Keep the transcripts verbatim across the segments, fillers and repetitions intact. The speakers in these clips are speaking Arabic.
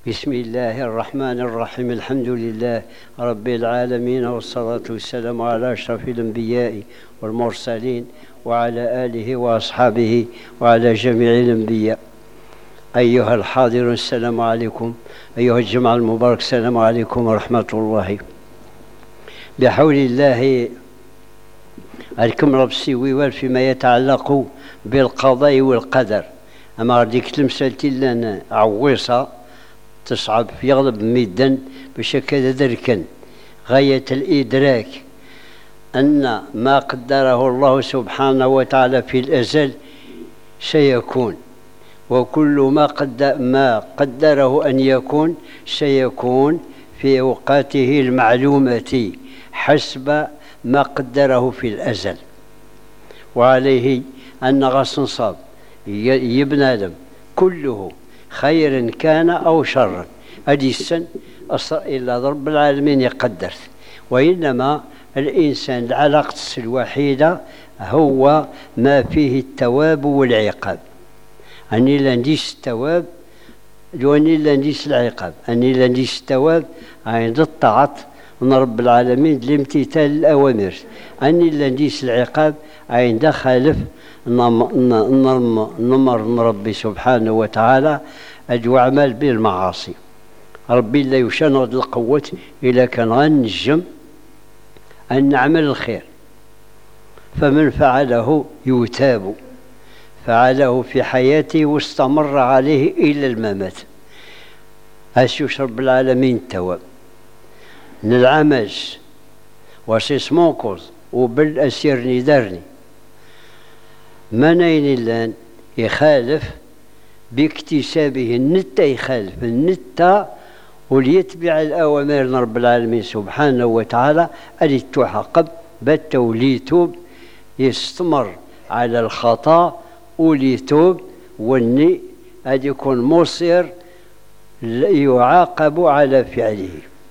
بسم الله الرحمن الرحيم. الحمد لله رب العالمين، والصلاة والسلام على أشرف الأنبياء والمرسلين وعلى آله وأصحابه وعلى جميع الأنبياء. أيها الحاضرون السلام عليكم، أيها الجماعة المبارك السلام عليكم ورحمة الله. بحول الله الكم رب السويوال فيما يتعلق بالقضاء والقدر. أما ديك المسألة لنا عويصة تصعب يغلب ميدا باش هكذا دركا غاية الإدراك أن ما قدره الله سبحانه وتعالى في الأزل سيكون، وكل ما قدر ما قدره أن يكون سيكون في أوقاته المعلومة حسب ما قدره في الأزل. وعليه أن غاس نصاب يبنى آدم كله خيرا كان أو شرا، هذه السن أصر إلا رب العالمين يقدر. وإنما الإنسان العلاقة الوحيدة هو ما فيه التواب والعقاب. أني لا نديس التواب وأني لا نديس العقاب. أني لا نديس التواب عند الطاعة من رب العالمين لامتثال الأوامر. أني لا نديس العقاب عند خالف نمر من ربي سبحانه وتعالى أجو أعمال بالمعاصي. ربي لا يشان القوة إلا كان غنجم أن نعمل الخير، فمن فعله يتاب، فعله في حياته واستمر عليه إلى الممات. أسيوش رب العالمين التواب نلعمز وسيس موكوز وبالأسير ندرني منين اللان يخالف باكتسابه النتا، يخالف النتا وليتبع الأوامر رب العالمين سبحانه وتعالى اللي تحقب بالتوليتوب يستمر على الخطأ وليتوب، والني أن يكون مصير يعاقب على فعله.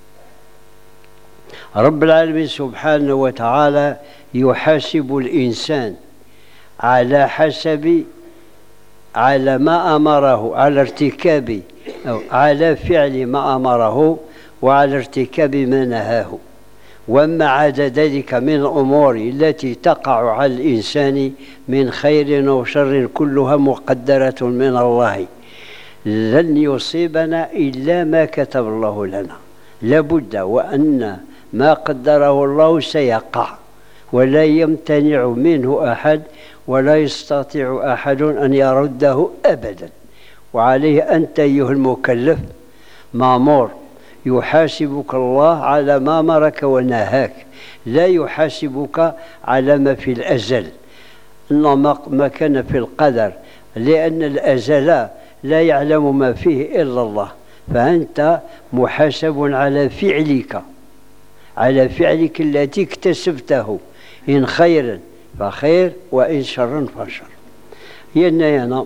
رب العالمين سبحانه وتعالى يحاسب الإنسان على حسب على ما أمره، على ارتكاب أو على فعل ما أمره وعلى ارتكاب ما نهاه. وما عدا ذلك من الأمور التي تقع على الإنسان من خير وشر كلها مقدرة من الله، لن يصيبنا إلا ما كتب الله لنا. لابد وأن ما قدره الله سيقع، ولا يمتنع منه أحد، ولا يستطيع أحد أن يرده أبدا. وعليه أنت أيها المكلف مأمور يحاسبك الله على ما أمرك ونهاك، لا يحاسبك على ما في الأزل، إنما ما كان في القدر، لأن الأزل لا يعلم ما فيه إلا الله. فأنت محاسب على فعلك، على فعلك التي اكتسبته، إن خيرا فخير وإن شرا فشر. يناينا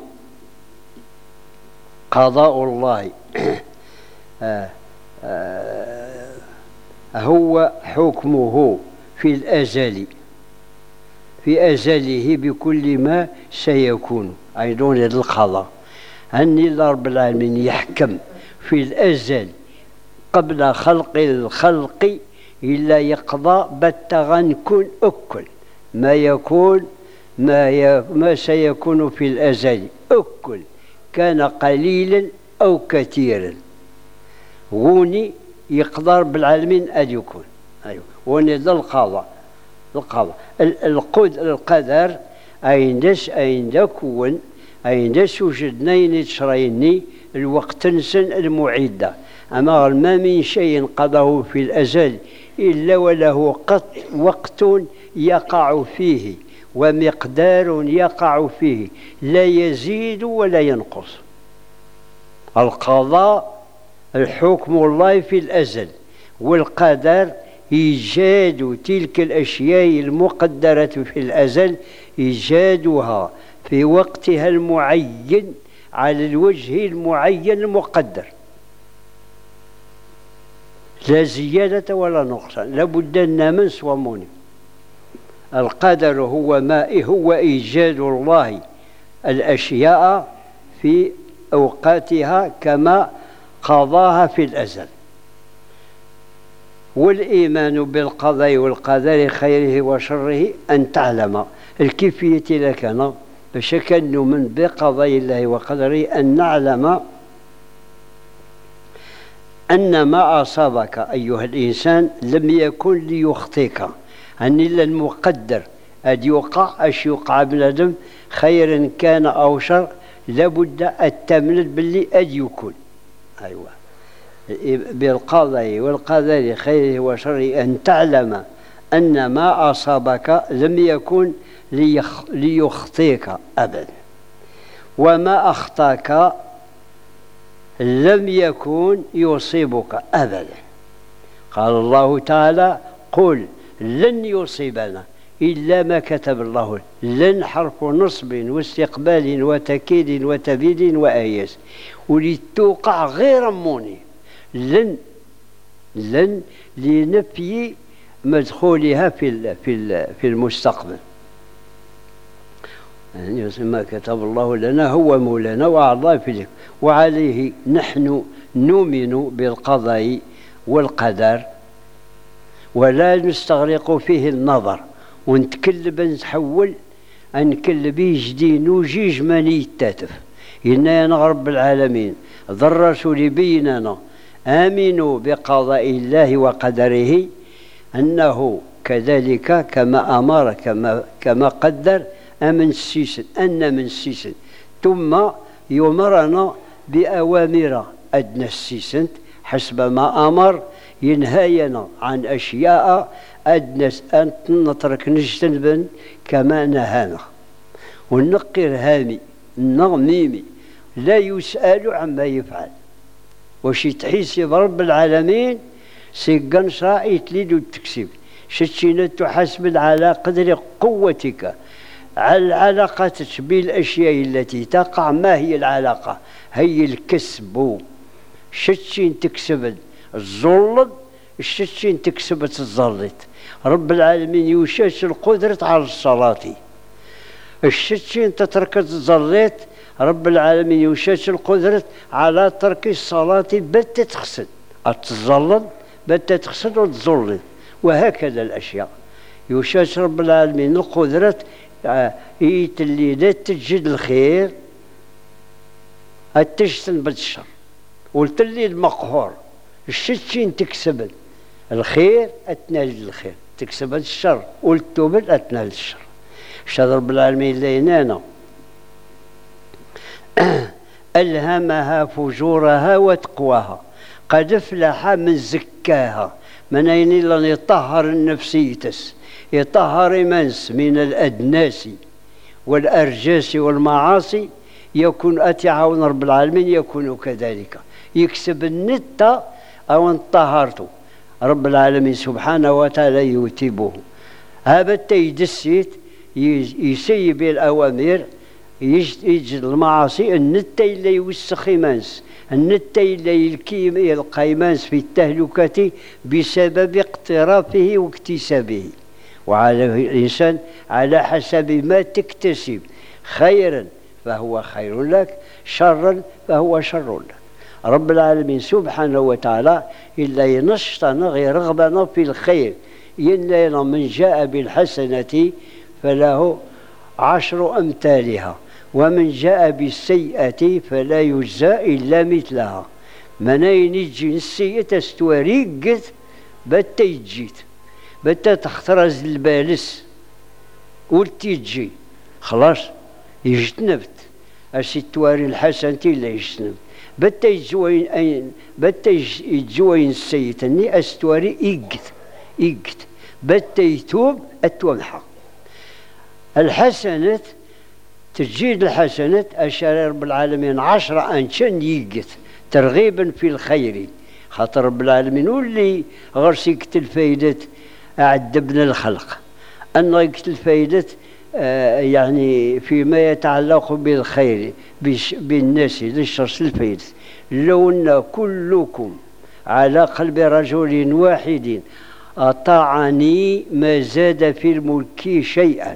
قضاء الله آه آه هو حكمه في الأزل، في أزله بكل ما سيكون. أيضون القضاء أن رب العالمين يحكم في الأزل قبل خلق الخلق إلا يقضى بتغن كن أكل ما يكون ما, ي... ما سيكون في الأزل أكل، كان قليلا أو كثيرا. غوني يقدر بالعالمين أن يكون. أيوة. وني ذا القضاء القضاء القد القدر أين دس أين دكون أين دس وجدنين تشريني الوقت نسن المعدة. أما ما من شيء قضاه في الأزل إلا وله قط وقت يقع فيه ومقدار يقع فيه، لا يزيد ولا ينقص. القضاء الحكم الله في الأزل، والقدر إيجاد تلك الأشياء المقدرة في الأزل، إيجادها في وقتها المعين على الوجه المعين المقدر، لا زيادة ولا نقصان. لابد أن من صوموني. القدر هو ما هو إيجاد الله الأشياء في أوقاتها كما قضاها في الأزل. والإيمان بالقضاء والقدر خيره وشره أن تعلم الكيفية لكنا باش كنؤمن بقضاء الله وقدره، أن نعلم أن ما أصابك أيها الإنسان لم يكن ليخطئك، أن إلا المقدر أد يوقع أش يوقع بنادم خيرا كان أو شر لابد التمنى باللي أد يكون. أيوة، بالقضاء والقدر خيره وشره أن تعلم أن ما أصابك لم يكن ليخ ليخطئك أبدا، وما أخطاك لم يكن يصيبك أبدا. قال الله تعالى: قل لن يصيبنا إلا ما كتب الله لنا. لن حرف نصب واستقبال وتكيد وتبيد وآياس، ولتوقع غير موني. لن لن لنفي مدخولها في في في المستقبل. يعني ما كتب الله لنا هو مولانا وأعطاه في ذلك، وعليه نحن نؤمن بالقضاء والقدر ولا نستغرق فيه النظر ونتكلب نتحول نكلب يجدين وجيج ماني يتاتف. إنا رب العالمين ضرسوا لبيننا آمنوا بقضاء الله وقدره، أنه كذلك كما أمر كما, كما قدر أمن السيسن أن من السيسن، ثم يمرنا بأوامر أدنى السيسن حسب ما أمر، ينهاينا عن أشياء أدنى أن نترك نجتنبا كما نهانا، ونقر هامي النغميمي لا يسأل عما يفعل. وش يتحسب رب العالمين سيقن شرائط ليد التكسيب شتشينا تحسب على قدر قوتك على العلاقة بالأشياء التي تقع. ما هي العلاقة؟ هي الكسب. شتشين تكسب الظلد، الشتشين تكسب الظلت. رب العالمين يوشاش القدرة على الصلاة، الشتشين تترك الظلت. رب العالمين يوشاش القدرة على ترك الصلاة بت تخسد التظلل بت تخسد وتظلل، وهكذا الأشياء. يوشاش رب العالمين القدرة يتلي لا تجد الخير التجتنب الشر، والتلي المقهور الشتشين تكسب الخير أتنال الخير، تكسب الشر والتوبل أتنال الشر. شاد رب العالمين لينانا ألهمها فجورها وتقواها، قد افلح من زكاها. من أين إلا يطهر النفسيتس، يطهر منس من الأدناس والأرجاس والمعاصي، يكون أتعاون رب العالمين يكون كذلك، يكسب النت أو انطهرته رب العالمين سبحانه وتعالى يوتبه. هذا التيدسيت يسيب الأوامر يجد المعاصي، النت اللي يوسخ مانس، النت اللي يلكيم القيمانس في التهلكة بسبب اقترافه واكتسابه. وعلى الإنسان على حسب ما تكتسب، خيرا فهو خير لك، شرا فهو شر لك. رب العالمين سبحانه وتعالى إلا ينشطنا غير رغبنا في الخير، إلا من جاء بالحسنة فله عشر أمثالها، ومن جاء بالسيئة فلا يجزى إلا مثلها. منين يجي السيئة استوريقت بتا يجيت بتا تخترز البالس ولتيجي خلاص يجتنبت الستواري الحسنة لا يجتنبت بتا يجوين أين بتا يجوين السيئة اني استواري إيقت إيقت بتا يتوب التومحة. الحسنة تجيد الحسنة أشار رب العالمين عشرة أنشان يقت ترغيبا في الخير، خاطر رب العالمين واللي غرسيك الفايدة أعدبنا الخلق أن يقتل فايدة آه يعني فيما يتعلق بالخير بالناس للشرس الفايدة. لو أن كلكم على قلب رجل واحد أطاعني ما زاد في الملك شيئا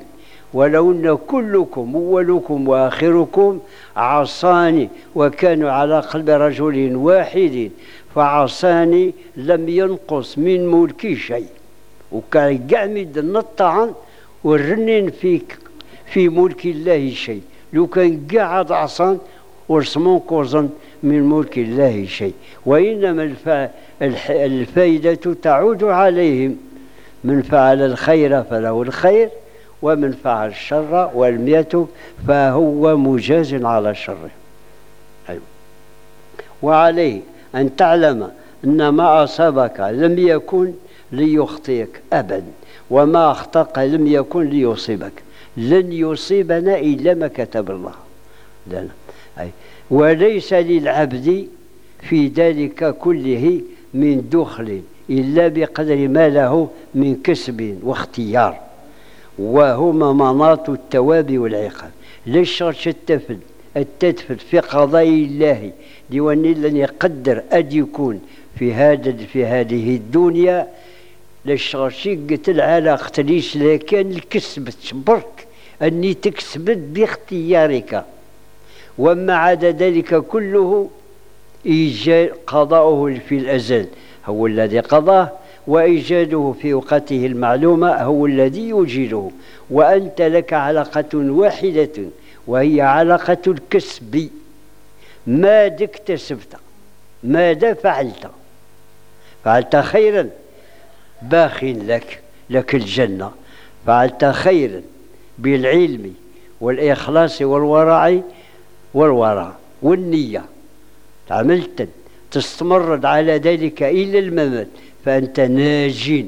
ولو أن كلكم أولكم وآخركم عصاني وكانوا على قلب رجل واحد فعصاني لم ينقص من ملكي شيء. وكان قاعد الطعن والرنين في في ملك الله شيء. لو كان قاعد عصان ورسمون كوزن من ملك الله شيء. وإنما الفائدة تعود عليهم. من فعل الخير فله الخير ومن فعل الشر والمية فهو مجاز على الشر. أيوة. وعليه أن تعلم أن ما أصابك لم يكن ليخطئك أبدا وما أخطأك لم يكن ليصيبك. لن يصيبنا إلا ما كتب الله لنا. أي. وليس للعبد في ذلك كله من دخل إلا بقدر ما له من كسب واختيار وهما مناط التواب والعقاب. ليش التفل التدفل في قضاء الله لأن لن يقدر أن يكون في هذا في هذه الدنيا. ليش قلت العلاقة ليش لكن الكسب برك أني تكسبت باختيارك. وما عدا ذلك كله إيجاد قضاؤه في الأزل هو الذي قضاه وإيجاده في وقته المعلومة هو الذي يوجده. وأنت لك علاقة واحدة وهي علاقة الكسب. ماذا اكتسبت ماذا فعلت فعلت خيرا باخ لك لك الجنة. فعلت خيرا بالعلم والإخلاص والورع والورع والنية عملت تستمر على ذلك إلى الممات فأنت ناج.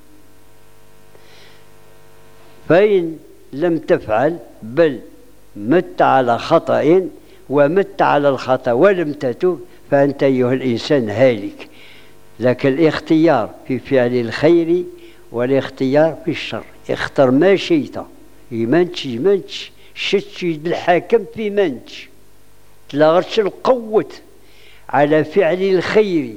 فإن لم تفعل بل مت على خطأ ومت على الخطأ ولم تتب فأنت أيها الإنسان هالك. لك الاختيار في فعل الخير والاختيار في الشر. اختر ما شئت يمنش يمنش شتشي الحاكم في منش تلاغرش القوة على فعل الخير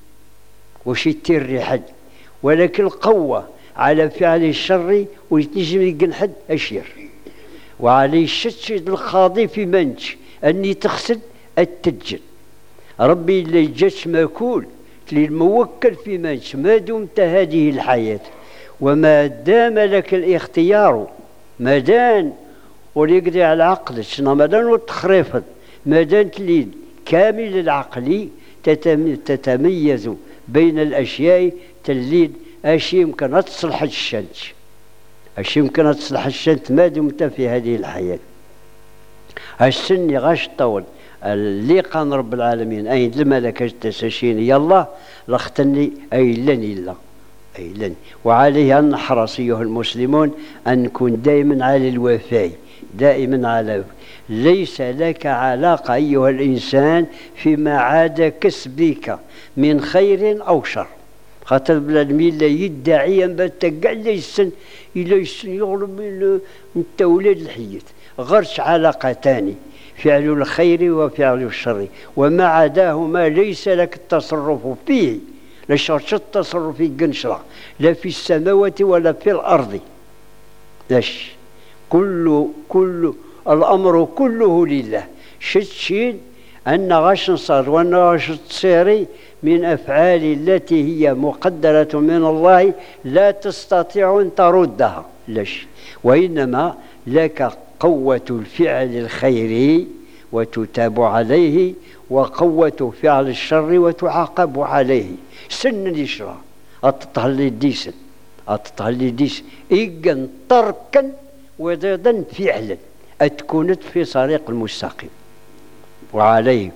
وشتي الرحد ولكن القوة على فعل الشر ويتنجم يقنحد أشير. وعلي الشتشي الخاضي في منش أني تخسد التجل. ربي اللي جاتش ماكول للموكل في منش ما دمت هذه الحياة وما دام لك الاختيار ما دام وليقضي على عقلك مادام وتخريفت ما دام تلين كامل العقل تتميز بين الأشياء تلين أشي يمكن تصلح الشمس أشي يمكن تصلح الشمس ما دمت في هذه الحياة. السن غاش طول اللي قان رب العالمين أين الملكة تساشيني يلا لختني أي لن إلا أي لن. وعليه أن نحرص أيها المسلمون أن نكون دائما على الوفاء دائما على ليس لك علاقة أيها الإنسان فيما عاد كسبك من خير أو شر. خاطر بلادمين لا يدعي أن بتقع ليسن إلا يسن يغلب أنت ولاد الحية غرش علاقة تاني فعل الخير وفعل الشر وما عداهما ليس لك التصرف فيه. لا شرط التصرف في قنشرة لا في السماوات ولا في الأرض. لاش كل كل الأمر كله لله. شتشين أن غاش نصر وأن غاش تصيري من أفعال التي هي مقدرة من الله لا تستطيع أن تردها. لاش وإنما لك قوة الفعل الخير وتتاب عليه وقوة فعل الشر وتعاقب عليه. سن الإشراء أتطهلي ديسن أتطهلي ديسن إيقن تركا وضدا فعلا أتكونت في طريق المستقيم. وعليه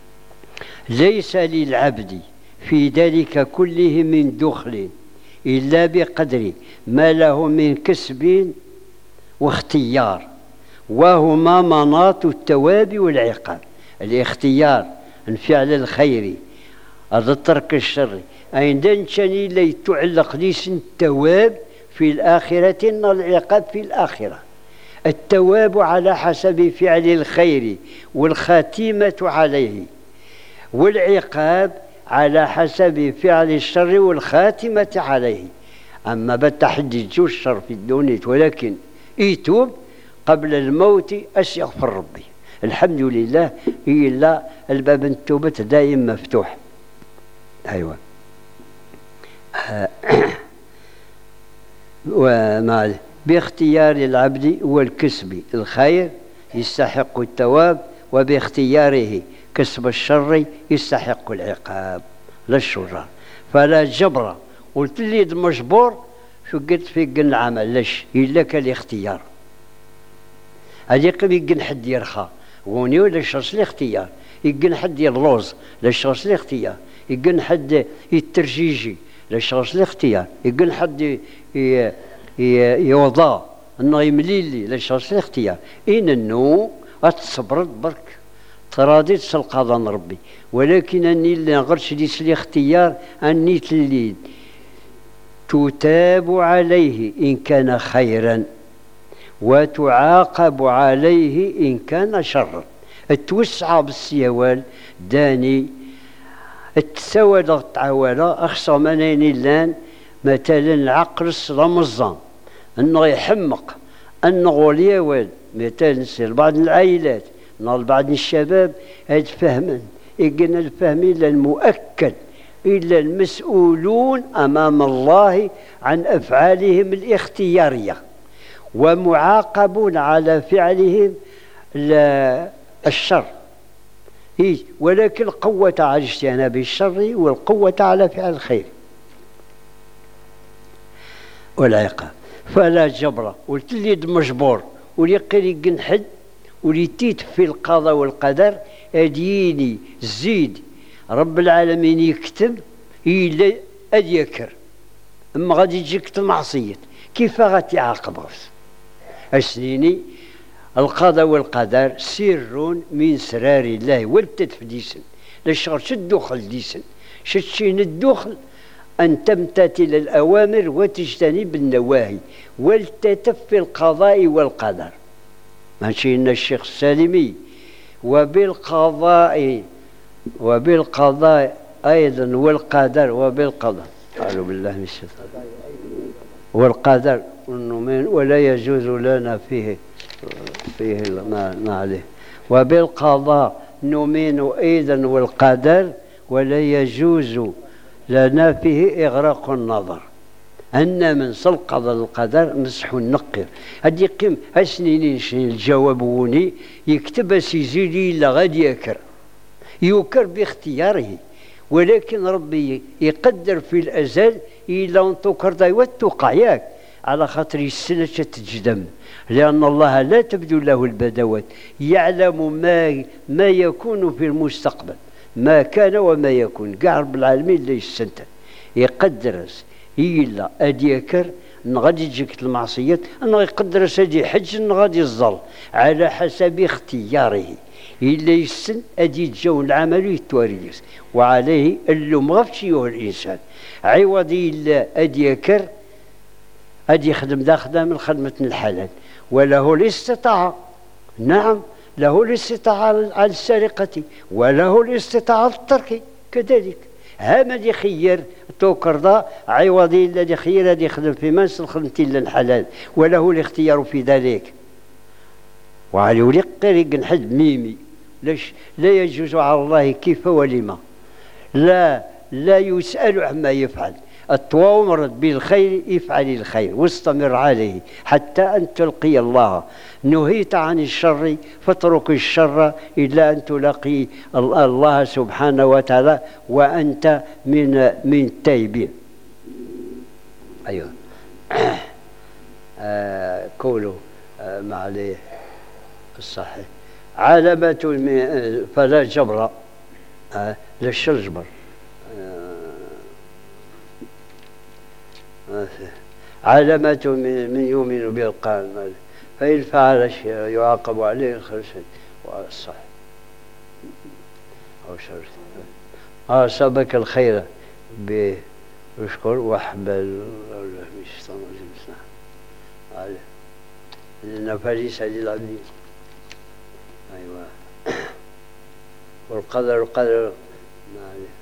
ليس للعبد في ذلك كله من دخل إلا بقدر ما له من كسب واختيار وهما مناط التواب والعقاب. الاختيار الفعل الخير هذا ترك الشر أين دنشني لي تعلق ليس التواب في الآخرة إن العقاب في الآخرة. التواب على حسب فعل الخير والخاتمة عليه والعقاب على حسب فعل الشر والخاتمة عليه. أما بتحديد الشر في الدنيا ولكن يتوب قبل الموت أش يغفر ربي. الحمد لله إلا الباب التوبة دائم مفتوح. أيوة. ومع باختيار العبد والكسب الخير يستحق الثواب، وباختياره كسب الشر يستحق العقاب لا الشرار. فلا جبر. قلت لي مجبور شو قلت في قن العمل لاش إلا كالاختيار. هذه قبل يقن حد يرخى غوني ولا شخص الاختيار، يقن حد يلوز للشخص الاختيار، يقن حد يترجيجي للشخص الاختيار، يقن حد يوضع انه يمليلي للشخص الاختيار. إن النو أتصبر برك تراضي تسلق هذا ربي، ولكن أني اللي نغرش ديس الاختيار أني تليد تتاب عليه إن كان خيرا وتعاقب عليه إن كان شرا. التوسع بالسيوال داني التساوى تعوالا أخصى منين اللان مثلا العقل رمضان أنه يحمق أنه غوليوال مثلا نسير بعض العائلات نال بعض الشباب هاد فهما إقنا الفهم إلا المؤكد إلا المسؤولون أمام الله عن أفعالهم الاختيارية، ومعاقبون على فعلهم الشر. ولكن القوة على اجتناب الشر والقوة على فعل الخير والعقاب. فلا جبر. قلت لي مجبور ولي قري قنحد ولي تيت في القضاء والقدر أديني زيد رب العالمين يكتب إلا أديكر أما غادي يجيك المعصية كيف غادي يعاقب غرس أسنيني. القضاء والقدر سر من سرار الله والتدفديسن لشغل شدوخل ديسن شتشين الدخل أن تمتثل الأوامر وتجتنب النواهي والتتف في القضاء والقدر. ماشي إن الشيخ السالمي وبالقضاء وبالقضاء أيضا والقدر وبالقضاء قالوا بالله من الشيطان والقدر ولا يجوز لنا فيه فيه ما عليه. وبالقضاء نؤمن أيضا والقدر ولا يجوز لنا فيه إغراق النظر. أن من سلق القدر مسح النقر. هدي قيم هسنينين الجواب وني يكتب سيزيلي إلا غادي يكر يكر باختياره، ولكن ربي يقدر في الأزل إلا أن تكر دايوات توقع ياك على خاطر السنة تجدم، لأن الله لا تبدو له البدوات يعلم ما ما يكون في المستقبل ما كان وما يكون كاع رب العالمين لا يستنتج يقدر إلا أدي يكر غادي تجيك المعصية أنه يقدر سادي حج أنه غادي يظل على حسب اختياره إلا يسن أدي يتجاو العمل يتواريس وعليه اللوم غفشيه الإنسان عوض إلا أدي يكر أدي يخدم ذا خدام الخدمة الحلال وله الاستطاعة. نعم له الاستطاعة على السرقة وله الاستطاعة على الترك كذلك. هما دي خير توكر ذا عوضي الذي خير هذا يخدم في منس الخدمة إلا الحلال وله الاختيار في ذلك. وعلي ولقريق نحد ميمي ليش لا يجوز على الله كيف ولما لا لا يسأل عما يفعل. التوامر بالخير افعل الخير واستمر عليه حتى أن تلقي الله. نهيت عن الشر فاترك الشر إلا أن تلاقي الله سبحانه وتعالى وأنت من من التائبين. أيوه. آه قولوا آه معليه الصحيح علامة فلا جبر آه ليش الجبر علامة من يؤمن بالقرآن فإن فعل شيء يعاقب عليه خير شيء والصح أو شر. آه سبك الخير بشكر وحبل مش على النفاليس هذه العبدين. أيوة. والقدر القدر ما عليه.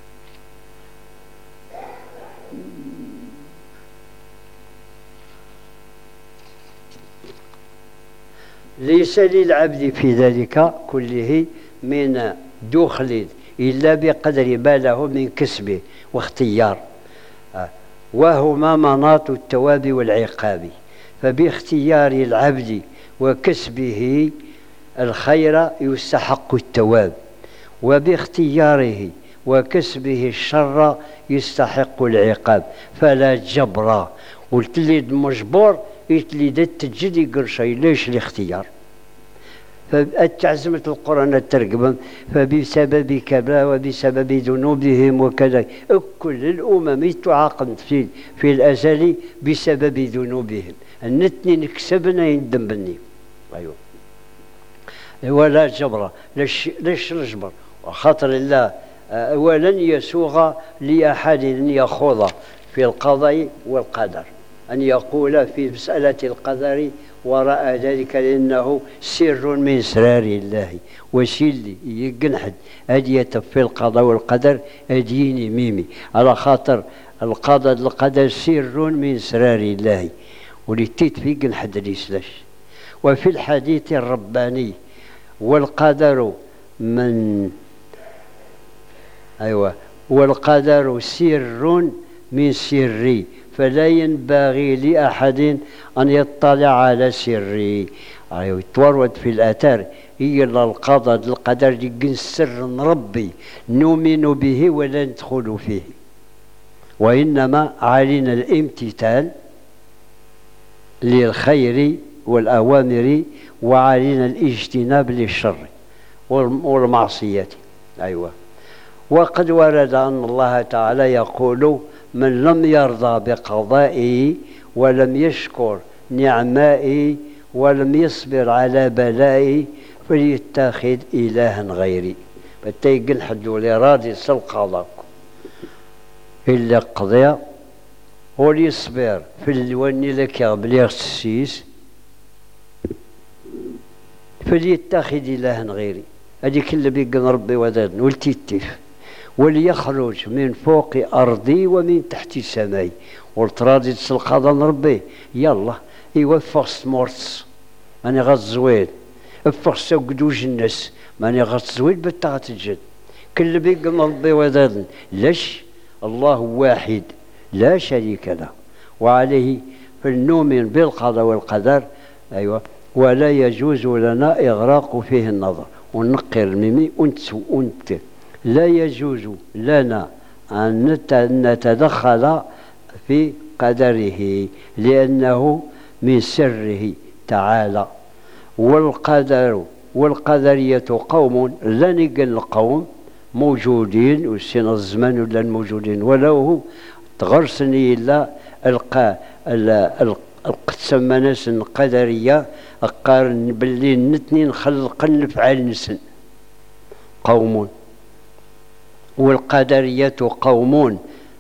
ليس للعبد في ذلك كله من دخل إلا بقدر ما له من كسبه واختيار، وهما مناط الثواب والعقاب. فباختيار العبد وكسبه الخير يستحق الثواب، وباختياره وكسبه الشر يستحق العقاب. فلا جبر، والتليد مجبور يتليد التجد يقول شيء، ليش الاختيار؟ فالتعزمة القرآن الترجمة فبسبب كذا وبسبب ذنوبهم وكذا. كل الأمم تعاقبت في في الأزل بسبب ذنوبهم. النتني نكسبنا يندم. أيوه. ولا جبر، ليش ليش الجبر؟ وخاطر الله ولن يسوغ لأحد أن يخوض في القضاء والقدر، أن يقول في مسألة القدر وراء ذلك، لأنه سر من سرار الله. وسيلي يقنحد أدية في القضاء والقدر أديني ميمي، على خاطر القضاء القدر سر من سرار الله، ولتيت في قنحد الإسلاش. وفي الحديث الرباني والقدر من أيوة والقدر سر من سري، فلا ينبغي لأحد أن يطلع على سري. أيوة تورد في الآثار إلا القضاء القدر يقن سر ربي نؤمن به ولا ندخل فيه، وإنما علينا الامتثال للخير والأوامر، وعلينا الاجتناب للشر والمعصية. أيوة. وقد ورد أن الله تعالى يقول: من لم يرضى بقضائي ولم يشكر نعمائي ولم يصبر على بلائي فليتخذ إلها غيري. فتيقن حدو لي راضي سالقضاء إلا قضية وليصبر في الوني لك بليغ السيس فليتخذ إلها غيري. هذيك اللي بيقن ربي ودادن ولتيتف، وليخرج من فوق أرضي ومن تحت سماي. والتراضي تسلقاضن ربي يلا يوفق سمورتس ماني غتزويد، افق سوقدوج الناس ماني غتزويد بالتغت الجد. كل بيقن ربي ودادن ليش الله واحد لا شريك له، وعليه فلنؤمن بالقضاء والقدر. أيوة. ولا يجوز لنا إغراق فيه النظر، ونقر الميمي أنت لا يجوز لنا أن نتدخل في قدره لأنه من سره تعالى. والقدر والقدرية قوم لا نقل القوم موجودين وسين الزمان ولا الموجودين، ولو تغرسني إلا القى القسم ناس قدرية أقارن باللي نتني نخلق نفعل نسن قوم. والقدرية قوم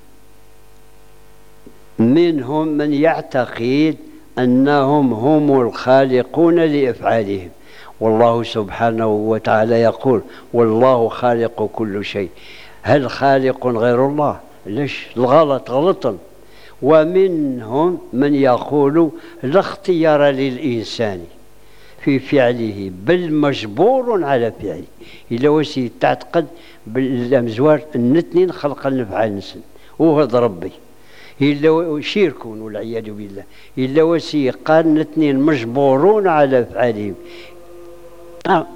منهم من يعتقد أنهم هم الخالقون لأفعالهم، والله سبحانه وتعالى يقول: والله خالق كل شيء. هل خالق غير الله؟ ليش الغلط غلطا. ومنهم من يقول: لا اختيار للإنسان في فعله بل مجبور على فعله. إلا وسي تعتقد بالأمزوار النتنين خلق النفعال نسن وهذا ربي، إلا شيركون والعياذ بالله. إلا وسي قال نتنين مجبورون على فعلهم. آه.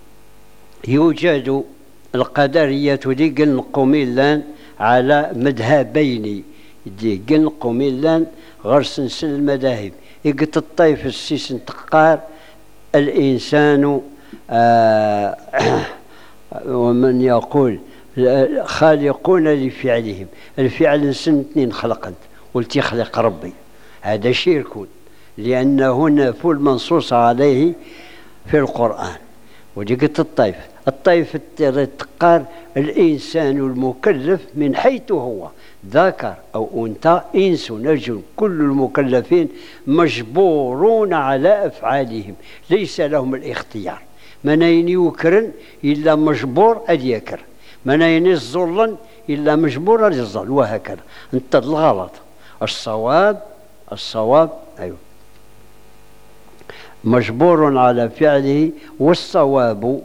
يوجد القدرية دي قنقوا ميلان على مذهبين، دي قنقوا ميلان غرس نسن المذاهب. يقت الطيف السيسن تقار الإنسان آه ومن يقول خالقون لفعلهم، الفعل نسن اثنين خلقت قلت خلق ربي، هذا شرك لأنه نفو المنصوص عليه في القرآن. وديك الطيف الطيف التقار الإنسان المكلف من حيث هو ذكر أو أنثى إنس نجم، كل المكلفين مجبورون على أفعالهم ليس لهم الاختيار. من يكرن إلا مجبور أن يكر، من ينزل إلا مجبور أن يظل، وهكذا. أنت الغلط. الصواب الصواب أيوه مجبور على فعله. والصواب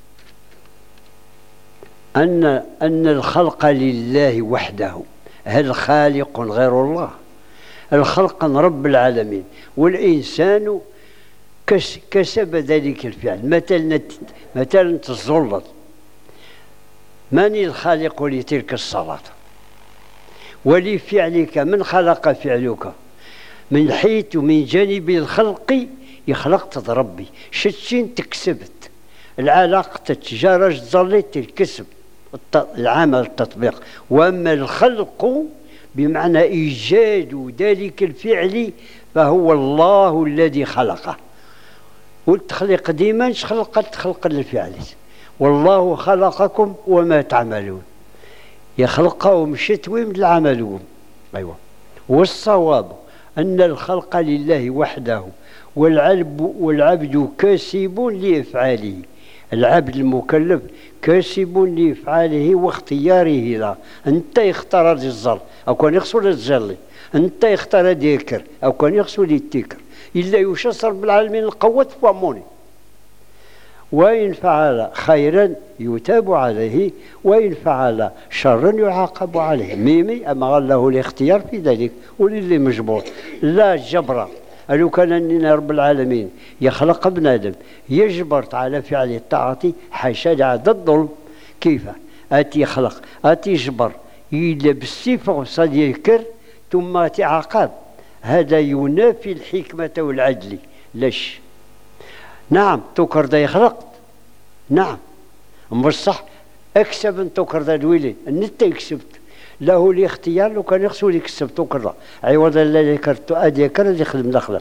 أن أن الخلق لله وحده، هل خالق غير الله؟ الخلق رب العالمين، والإنسان كسب ذلك الفعل. مثلا مثلا تزلط، من الخالق لتلك الصلاة؟ ولفعلك من خلق فعلك؟ من حيث من جانب الخلق يخلقت ربي، شتين تكسبت العلاقة التجارة ظلت الكسب العمل التطبيق. وأما الخلق بمعنى إيجاد ذلك الفعل فهو الله الذي خلقه. والتخليق ديما خلقت خلق الفعل، والله خلقكم وما تعملون، يخلقهم شتوي من العملون. أيوة. والصواب أن الخلق لله وحده، والعبد والعبد كاسب لإفعاله. العبد المكلف كاسب لإفعاله واختياره له. أنت يختار الزر أو كان يخسر الزلي، أنت يختار ديكر أو كان يخسر التكر، إلا يشصر بالعالمين القوة فاموني. وإن فعل خيرا يتاب عليه، وإن فعل شرا يعاقب عليه. ميمي أما له الاختيار في ذلك، وللي مجبور لا جبر. لو كان أننا رب العالمين يخلق ابن آدم يجبرت على فعل الطاعة حاشا ضد الظلم. كيف أتي يخلق أتي يجبر يلبس فرصة يذكر ثم تعاقب؟ هذا ينافي الحكمة والعدل. ليش؟ نعم تكر ذا يخلق، نعم بصح اكسب ان تكر ذا الولد انت يكسبت له الاختيار. لو كان يخسو يكسب تكر عوض لا ذكرت ادي كر يخدم دخله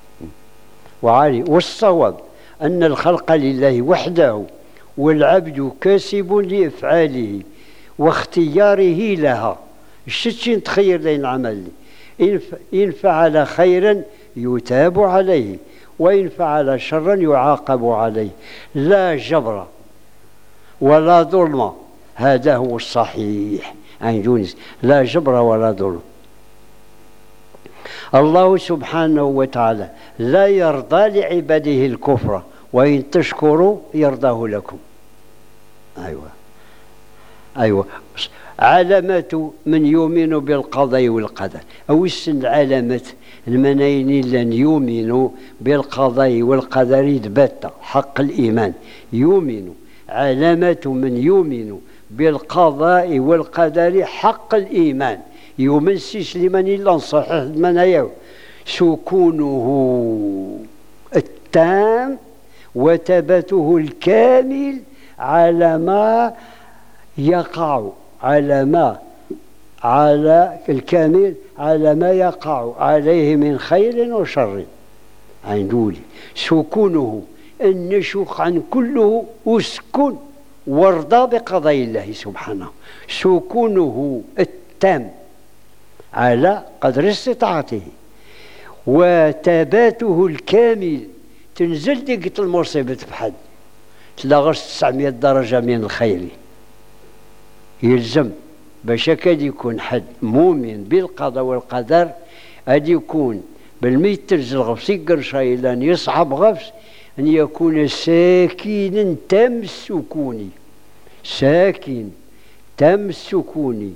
وعالي. والصواب ان الخلق لله وحده، والعبد كاسب لافعاله واختياره لها. الشتين تخير لين العمل، إن فعل خيرا يتاب عليه، وإن فعل شرا يعاقب عليه. لا جبر ولا ظلم، هذا هو الصحيح عن يونس. لا جبر ولا ظلم. الله سبحانه وتعالى لا يرضى لعباده الكفر، وإن تشكروا يرضاه لكم. أيوة أيوة. علامة من يؤمن بالقضاء والقدر، أو السن علامة المنايين لن يؤمنوا بالقضاء والقدر يثبت حق الإيمان. يؤمن علامة من يؤمن بالقضاء والقدر حق الإيمان. يؤمن سيسلمان إلا صحيح المنايا سكونه التام وثباته الكامل على ما يقع، على ما على الكامل على ما يقع عليه من خير وشر. عندولي سكونه النشوخ عن كله أسكن وارضى بقضاء الله سبحانه. سكونه التام على قدر استطاعته، وثباته الكامل. تنزل دقة المصيبة بحد تلاغش تسعمائة درجة من الخير. يلزم باش كاد يكون حد مؤمن بالقضاء والقدر أدي يكون بالميت تنزل غفصي قرشاي لأن يصعب غفص أن يكون ساكنا تام السكون، ساكن تام السكون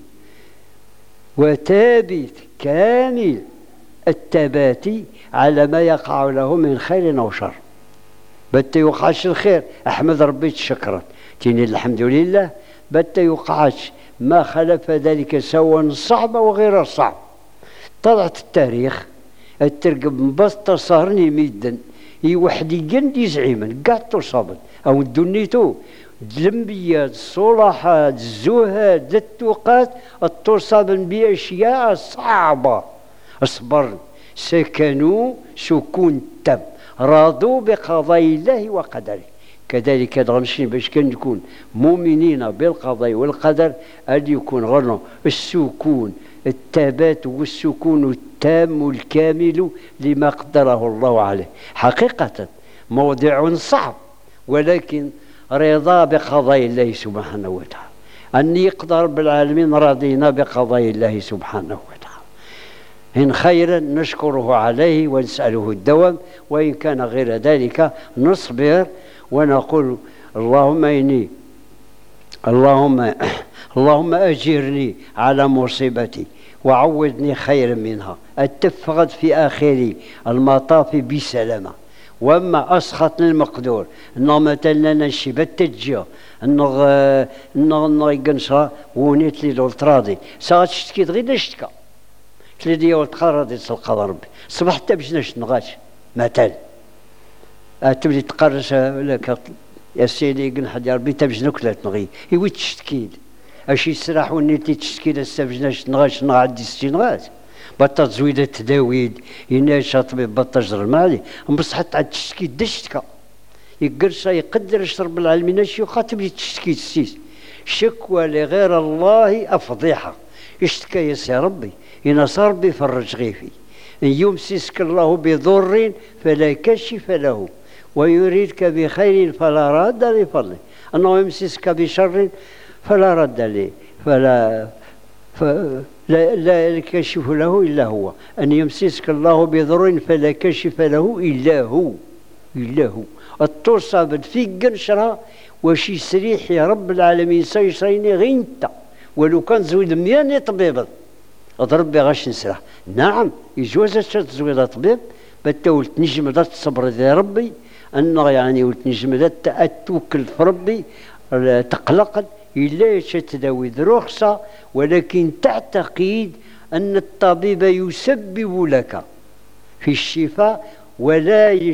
وثابت كامل الثبات على ما يقع له من خير أو شر. بت يوقعش الخير أحمد ربي تشكرا تيني الحمد لله. بت يوقعش ما خلف ذلك سواء صعب وغير صعب. طلعت التاريخ الترقب مبسطة صارني ميدا يوحدي جندي زعيما قاعد تصابت أو الدنيتو الأنبياء الصلاحات الزهاد التقات التصاب بأشياء صعبة. اصبر سكنوا سكون تام، راضوا بقضاء الله وقدره. كذلك دغنشين باش كان نكون مؤمنين بالقضاء والقدر أن يكون غرنا السكون الثبات والسكون التام الكامل لما قدره الله عليه. حقيقة موضع صعب، ولكن رضا بقضاء الله سبحانه وتعالى. أن يقدر بالعالمين راضينا بقضاء الله سبحانه وتعالى. إن خيرا نشكره عليه ونسأله الدوام، وإن كان غير ذلك نصبر ونقول اللهم إني اللهم اللهم أجرني على مصيبتي وعوضني خيرا منها، التفغد في آخر المطاف بسلامة. وما أسخطني المقدور إنه مثلا نشبت تجي إنه إنه يقنصها ونيت لي الأولتراضي ساعات شتكي غير شتكا تلدي والتقرضي تلقى ربي صبح حتى باش نشنغاش مثلا تبدي تقرش لك يا سيدي قنحد يا ربي تبج نكلة نغي يوي تشتكيل اش يسرح ونيتي تشتكيل السبج نغاش نغادي ستين غاز بطا زويدة تداويد يناشا طبيب بطا جر المالي بصح حتى تشتكي دشتكا يقرشا يقدر يشرب العالمين الشيوخ تبدي تشتكي السيس شكوى لغير الله أفضيحة يشتكى يا ربي ينص ربي فرج غيفي إن يمسسك الله بضر فلا كشف له ويريدك بخير فلا راد لفضله، أنه يمسسك بشر فلا رد له فلا لا, لا كشف له إلا هو، أن يمسسك الله بضر فلا كشف له إلا هو إلا هو التصابد في قنشرة وشي يسريح يا رب العالمين سيشريني غينتا ولو كان زويد مياني طبيبا اضرب غاش نسرح. نعم يجوز تزويد طبيب بتولت نجم ذات الصبر يا ربي أنه يعني ولت ذات أتوكل في ربي تقلق إلا تداوي رخصة، ولكن تعتقد أن الطبيب يسبب لك في الشفاء ولا ي...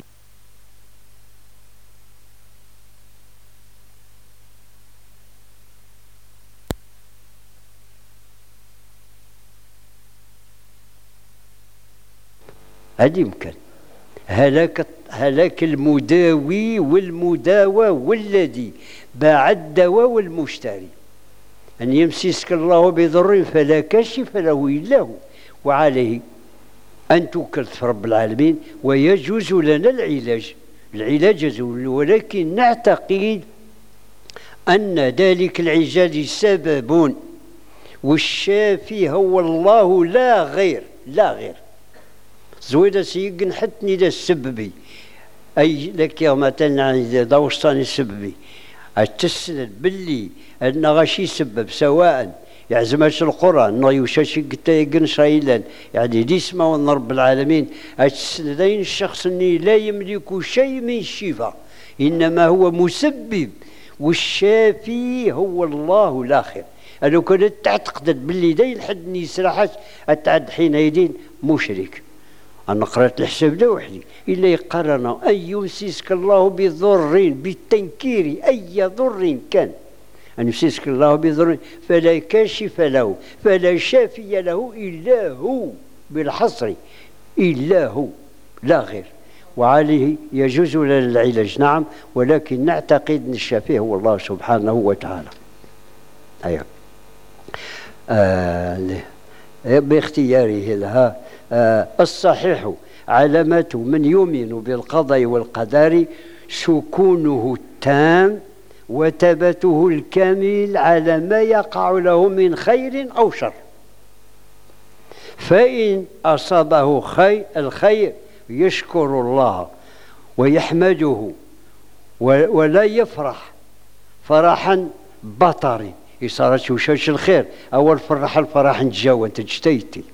هذا يمكن هلاك هلاك المداوي والمداوى والذي باع الدواء والمشتري. أن يمسسك الله بضر فلا كاشف له إلا هو، وعليه أن توكل في رب العالمين. ويجوز لنا العلاج العلاج يجوز، ولكن نعتقد أن ذلك العلاج سبب والشافي هو الله لا غير لا غير زويدة سيقن حتني ذا السببي أي لك يا مثلا إذا دوستاني السببي أتسند باللي أن غشي سبب سواء يعزمش القرآن أنه يوشاش يقن شايلا يعني دي اسمه رب العالمين أتسندين الشخص أني لا يملك شيء من الشفاء إنما هو مسبب والشافي هو الله الآخر. لو كنت تعتقد باللي داين حد يسرحش أتعد حينئذ مشرك. أنا قرأت الحساب ده وحدي إلا يقرن أن يمسسك الله بضر بالتنكير أي ضر كان، أن يمسسك الله بضر فلا كاشف له فلا شافي له إلا هو بالحصر إلا هو لا غير، وعليه يجوز لنا العلاج. نعم، ولكن نعتقد أن الشافي هو الله سبحانه وتعالى. أيوة آه باختياره لها. آه الصحيح علامة من يؤمن بالقضاء والقدر سكونه التام وثباته الكامل على ما يقع له من خير أو شر. فإن أصابه خير الخير يشكر الله ويحمده ولا يفرح فرحا بطري يصارت وشاش الخير أول فرح الفرح نتجاوى تجتيتي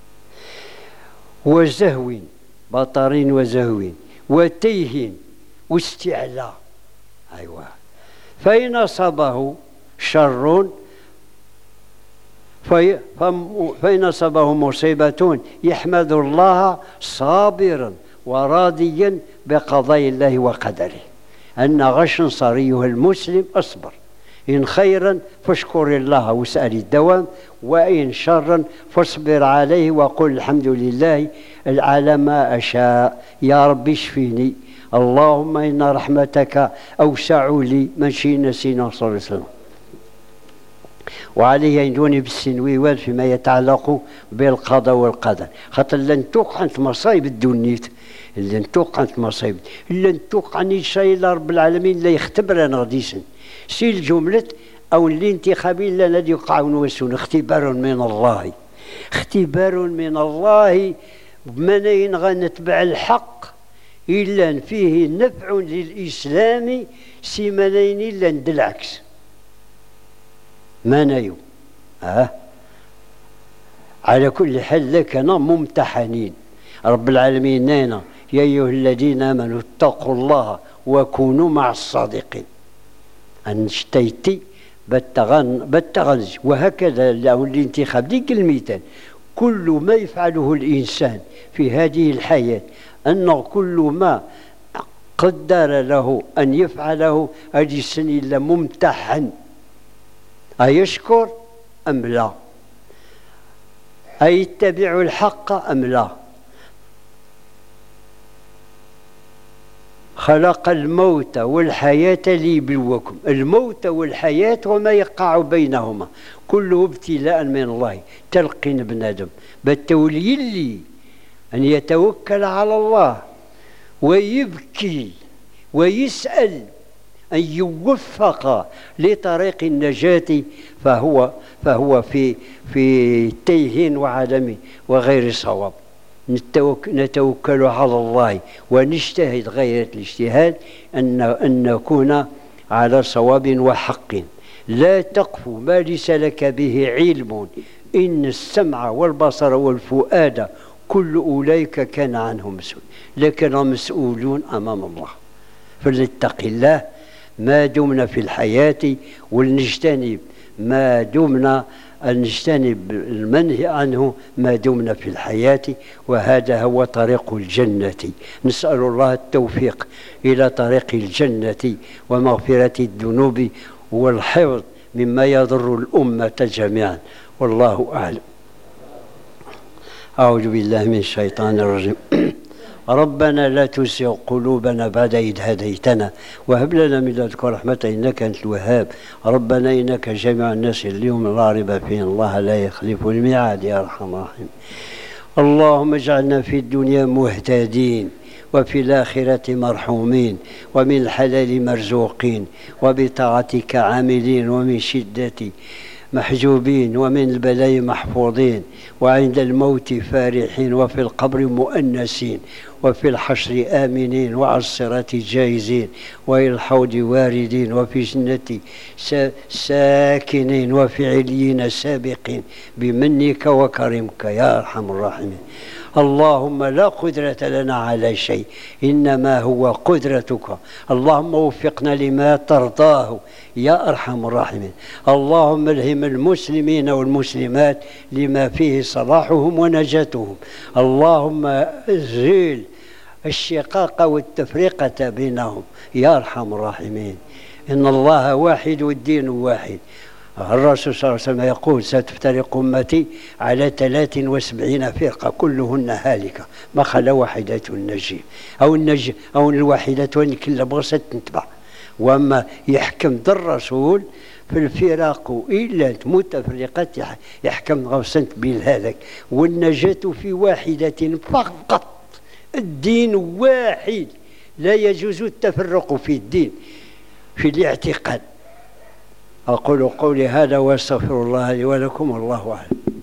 وزهو بطرين وزهوين وتيه واستعلاء. أيوة. فإن أصابه شر في فإن أصابه مصيبة يحمد الله صابرا وراضيا بقضاء الله وقدره. أن غش صريه المسلم أصبر، إن خيرا فاشكر الله واسأل الدوام، وإن شرا فاصبر عليه وقل الحمد لله على ما أشاء. يا رب اشفيني، اللهم إن رحمتك أوسع لي من شئنا سينا صلى الله عليه وسلم. وعليه يندوني بالسنويوات فيما يتعلق بالقضاء والقدر، خاطر لن توقع مصايب الدنيت لن توقع مصايب لن توقع شيء رب العالمين لا يختبرنا غديسا سي الجملة أو الانتخابين لنا يقعون وسون اختبار من الله اختبار من الله من ينغى نتبع الحق إلا فيه نفع للإسلام سيمانين إلا العكس ما نيو أه؟ على كل حال لكنا ممتحنين. رب العالمين نينا يا أيها الذين آمنوا اتقوا الله وكونوا مع الصادقين أنشتيتي بتغن بتغنج. وهكذا له الانتخاب ديك المثال كل ما يفعله الإنسان في هذه الحياة أنه كل ما قدر له أن يفعله هذه السنة إلا ممتحن أيشكر أم لا، أيتبع الحق أم لا. خلق الموت والحياة ليبلوكم، الموت والحياة وما يقع بينهما كله ابتلاء من الله. تلقين بنادم بالتولي اللي أن يتوكل على الله ويبكي ويسأل أن يوفق لطريق النجاة فهو فهو في في تيه وعدم وغير صواب. نتوكل على الله ونجتهد غاية الاجتهاد أن أن نكون على صواب وحق. لا تقف ما ليس لك به علم إن السمع والبصر والفؤاد كل أولئك كان عنه مسؤول، لكن مسؤولون أمام الله. فلنتق الله ما دمنا في الحياة ولنجتنب ما دمنا أن نجتنب المنهي عنه ما دمنا في الحياة، وهذا هو طريق الجنة. نسأل الله التوفيق إلى طريق الجنة ومغفرة الذنوب والحفظ مما يضر الأمة جميعا، والله أعلم. أعوذ بالله من الشيطان الرجيم. ربنا لا تزغ قلوبنا بعد إذ هديتنا وهب لنا من لدنك رحمة إنك أنت الوهاب. ربنا إنك جامع الناس اليوم لا ريب فيه الله لا يخلف الميعاد يا أرحم الراحمين. اللهم اجعلنا في الدنيا مهتدين وفي الآخرة مرحومين ومن الحلال مرزوقين وبطاعتك عاملين ومن شدة محجوبين ومن البلاء محفوظين وعند الموت فارحين وفي القبر مؤنسين وفي الحشر آمنين وعلى الصراط جائزين وإلى الحوض واردين وفي جنة ساكنين وفي عليين سابقين بمنك وكرمك يا أرحم الراحمين. اللهم لا قدرة لنا على شيء إنما هو قدرتك. اللهم وفقنا لما ترضاه يا أرحم الراحمين. اللهم الهم المسلمين والمسلمات لما فيه صلاحهم ونجاتهم. اللهم ازيل الشقاق والتفرقة بينهم يا أرحم الراحمين. إن الله واحد والدين واحد. الرسول صلى الله عليه وسلم يقول ستفترق أمتي على ثلاث وسبعين فرقة كلهن هالكة ما خلا واحدة النجي أو النجي أو الواحدة كل بغسة تنتبع. وأما يحكم ذا الرسول في الفراق إلا متفرقة يحكم غوسنت بالهلاك والنجاة في واحدة فقط. الدين واحد لا يجوز التفرق في الدين في الاعتقاد. أقول قولي هذا وأستغفر الله لي ولكم والله أعلم.